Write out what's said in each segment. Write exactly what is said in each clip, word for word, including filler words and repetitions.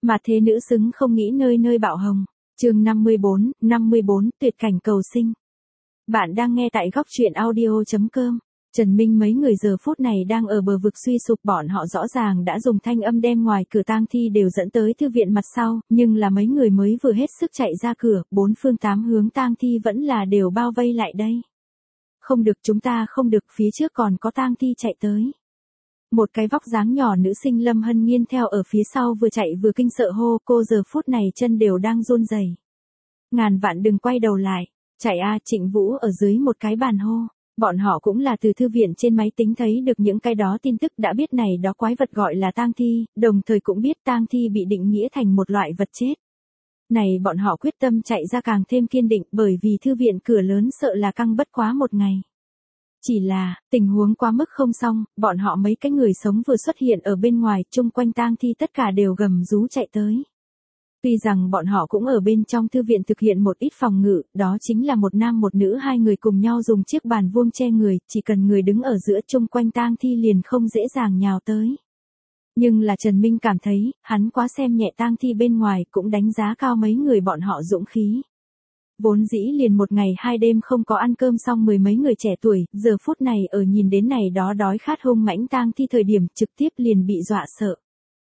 Mà thế nữ xứng không nghĩ nơi nơi bạo hồng. Chương năm mươi bốn, năm mươi bốn, tuyệt cảnh cầu sinh. Bạn đang nghe tại góc truyện audio chấm com. Trần Minh mấy người giờ phút này đang ở bờ vực suy sụp, bọn họ rõ ràng đã dùng thanh âm đem ngoài cửa tang thi đều dẫn tới thư viện mặt sau, nhưng là mấy người mới vừa hết sức chạy ra cửa, bốn phương tám hướng tang thi vẫn là đều bao vây lại đây. Không được, chúng ta không được, phía trước còn có tang thi chạy tới. Một cái vóc dáng nhỏ nữ sinh Lâm Hân Nhiên theo ở phía sau vừa chạy vừa kinh sợ hô, cô giờ phút này chân đều đang run rẩy. Ngàn vạn đừng quay đầu lại, chạy a. Trịnh Vũ ở dưới một cái bàn hô. Bọn họ cũng là từ thư viện trên máy tính thấy được những cái đó tin tức, đã biết này đó quái vật gọi là tang thi, đồng thời cũng biết tang thi bị định nghĩa thành một loại vật chết. Này bọn họ quyết tâm chạy ra càng thêm kiên định, bởi vì thư viện cửa lớn sợ là căng bất quá một ngày. Chỉ là, tình huống quá mức không xong, bọn họ mấy cái người sống vừa xuất hiện ở bên ngoài, chung quanh tang thi tất cả đều gầm rú chạy tới. Tuy rằng bọn họ cũng ở bên trong thư viện thực hiện một ít phòng ngự, đó chính là một nam một nữ hai người cùng nhau dùng chiếc bàn vuông che người, chỉ cần người đứng ở giữa chung quanh tang thi liền không dễ dàng nhào tới. Nhưng là Trần Minh cảm thấy, hắn quá xem nhẹ tang thi bên ngoài, cũng đánh giá cao mấy người bọn họ dũng khí. Vốn dĩ liền một ngày hai đêm không có ăn cơm xong mười mấy người trẻ tuổi, giờ phút này ở nhìn đến này đó đói khát hung mãnh tang thi thời điểm trực tiếp liền bị dọa sợ.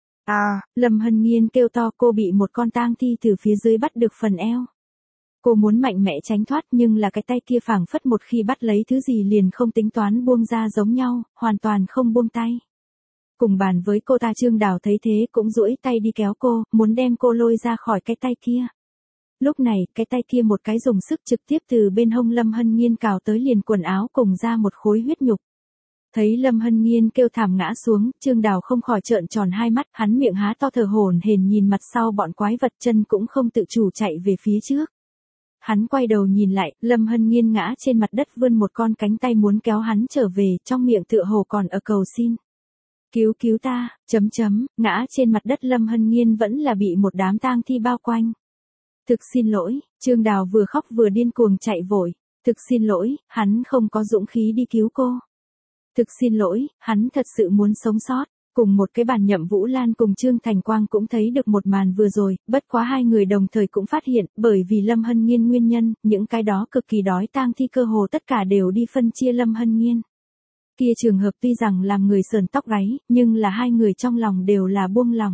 À, Lâm Hân Nhiên kêu to, cô bị một con tang thi từ phía dưới bắt được phần eo. Cô muốn mạnh mẽ tránh thoát nhưng là cái tay kia phảng phất một khi bắt lấy thứ gì liền không tính toán buông ra giống nhau, hoàn toàn không buông tay. Cùng bàn với cô ta Trương Đào thấy thế cũng duỗi tay đi kéo cô, muốn đem cô lôi ra khỏi cái tay kia. Lúc này, cái tay kia một cái dùng sức trực tiếp từ bên hông Lâm Hân Nhiên cào tới liền quần áo cùng ra một khối huyết nhục. Thấy Lâm Hân Nhiên kêu thảm ngã xuống, Trương Đào không khỏi trợn tròn hai mắt, hắn miệng há to thở hổn hển nhìn mặt sau bọn quái vật, chân cũng không tự chủ chạy về phía trước. Hắn quay đầu nhìn lại, Lâm Hân Nhiên ngã trên mặt đất vươn một con cánh tay muốn kéo hắn trở về, trong miệng tựa hồ còn ở cầu xin. Cứu cứu ta, chấm chấm, ngã trên mặt đất Lâm Hân Nhiên vẫn là bị một đám tang thi bao quanh. Thực xin lỗi, Trương Đào vừa khóc vừa điên cuồng chạy vội. Thực xin lỗi, hắn không có dũng khí đi cứu cô. Thực xin lỗi, hắn thật sự muốn sống sót. Cùng một cái bàn Nhậm Vũ Lan cùng Trương Thành Quang cũng thấy được một màn vừa rồi, bất quá hai người đồng thời cũng phát hiện, bởi vì Lâm Hân Nhiên nguyên nhân, những cái đó cực kỳ đói tang thi cơ hồ tất cả đều đi phân chia Lâm Hân Nhiên. Kia trường hợp tuy rằng làm người sờn tóc gáy, nhưng là hai người trong lòng đều là buông lòng.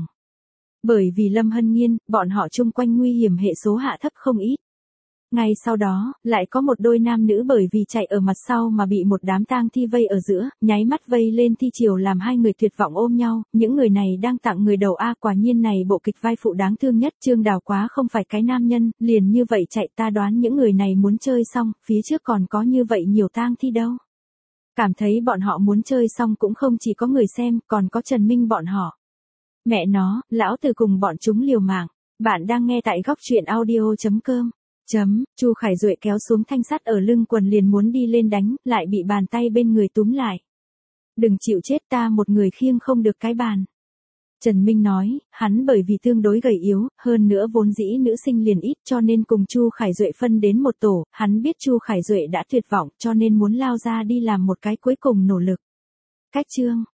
Bởi vì Lâm Hân Nhiên, bọn họ chung quanh nguy hiểm hệ số hạ thấp không ít. Ngay sau đó, lại có một đôi nam nữ bởi vì chạy ở mặt sau mà bị một đám tang thi vây ở giữa, nháy mắt vây lên thi chiều làm hai người tuyệt vọng ôm nhau, những người này đang tặng người đầu A. Quả nhiên này bộ kịch vai phụ đáng thương nhất. Trương Đào quá không phải cái nam nhân, liền như vậy chạy, ta đoán những người này muốn chơi xong, phía trước còn có như vậy nhiều tang thi đâu. Cảm thấy bọn họ muốn chơi xong cũng không chỉ có người xem, còn có Trần Minh bọn họ. Mẹ nó, lão tử cùng bọn chúng liều mạng. Bạn đang nghe tại góc truyện audio chấm com. Chấm, Chu Khải Duệ kéo xuống thanh sắt ở lưng quần liền muốn đi lên đánh, lại bị bàn tay bên người túm lại. Đừng chịu chết, ta một người khiêng không được cái bàn. Trần Minh nói, hắn bởi vì tương đối gầy yếu, hơn nữa vốn dĩ nữ sinh liền ít cho nên cùng Chu Khải Duệ phân đến một tổ, hắn biết Chu Khải Duệ đã tuyệt vọng cho nên muốn lao ra đi làm một cái cuối cùng nỗ lực. Cách chương.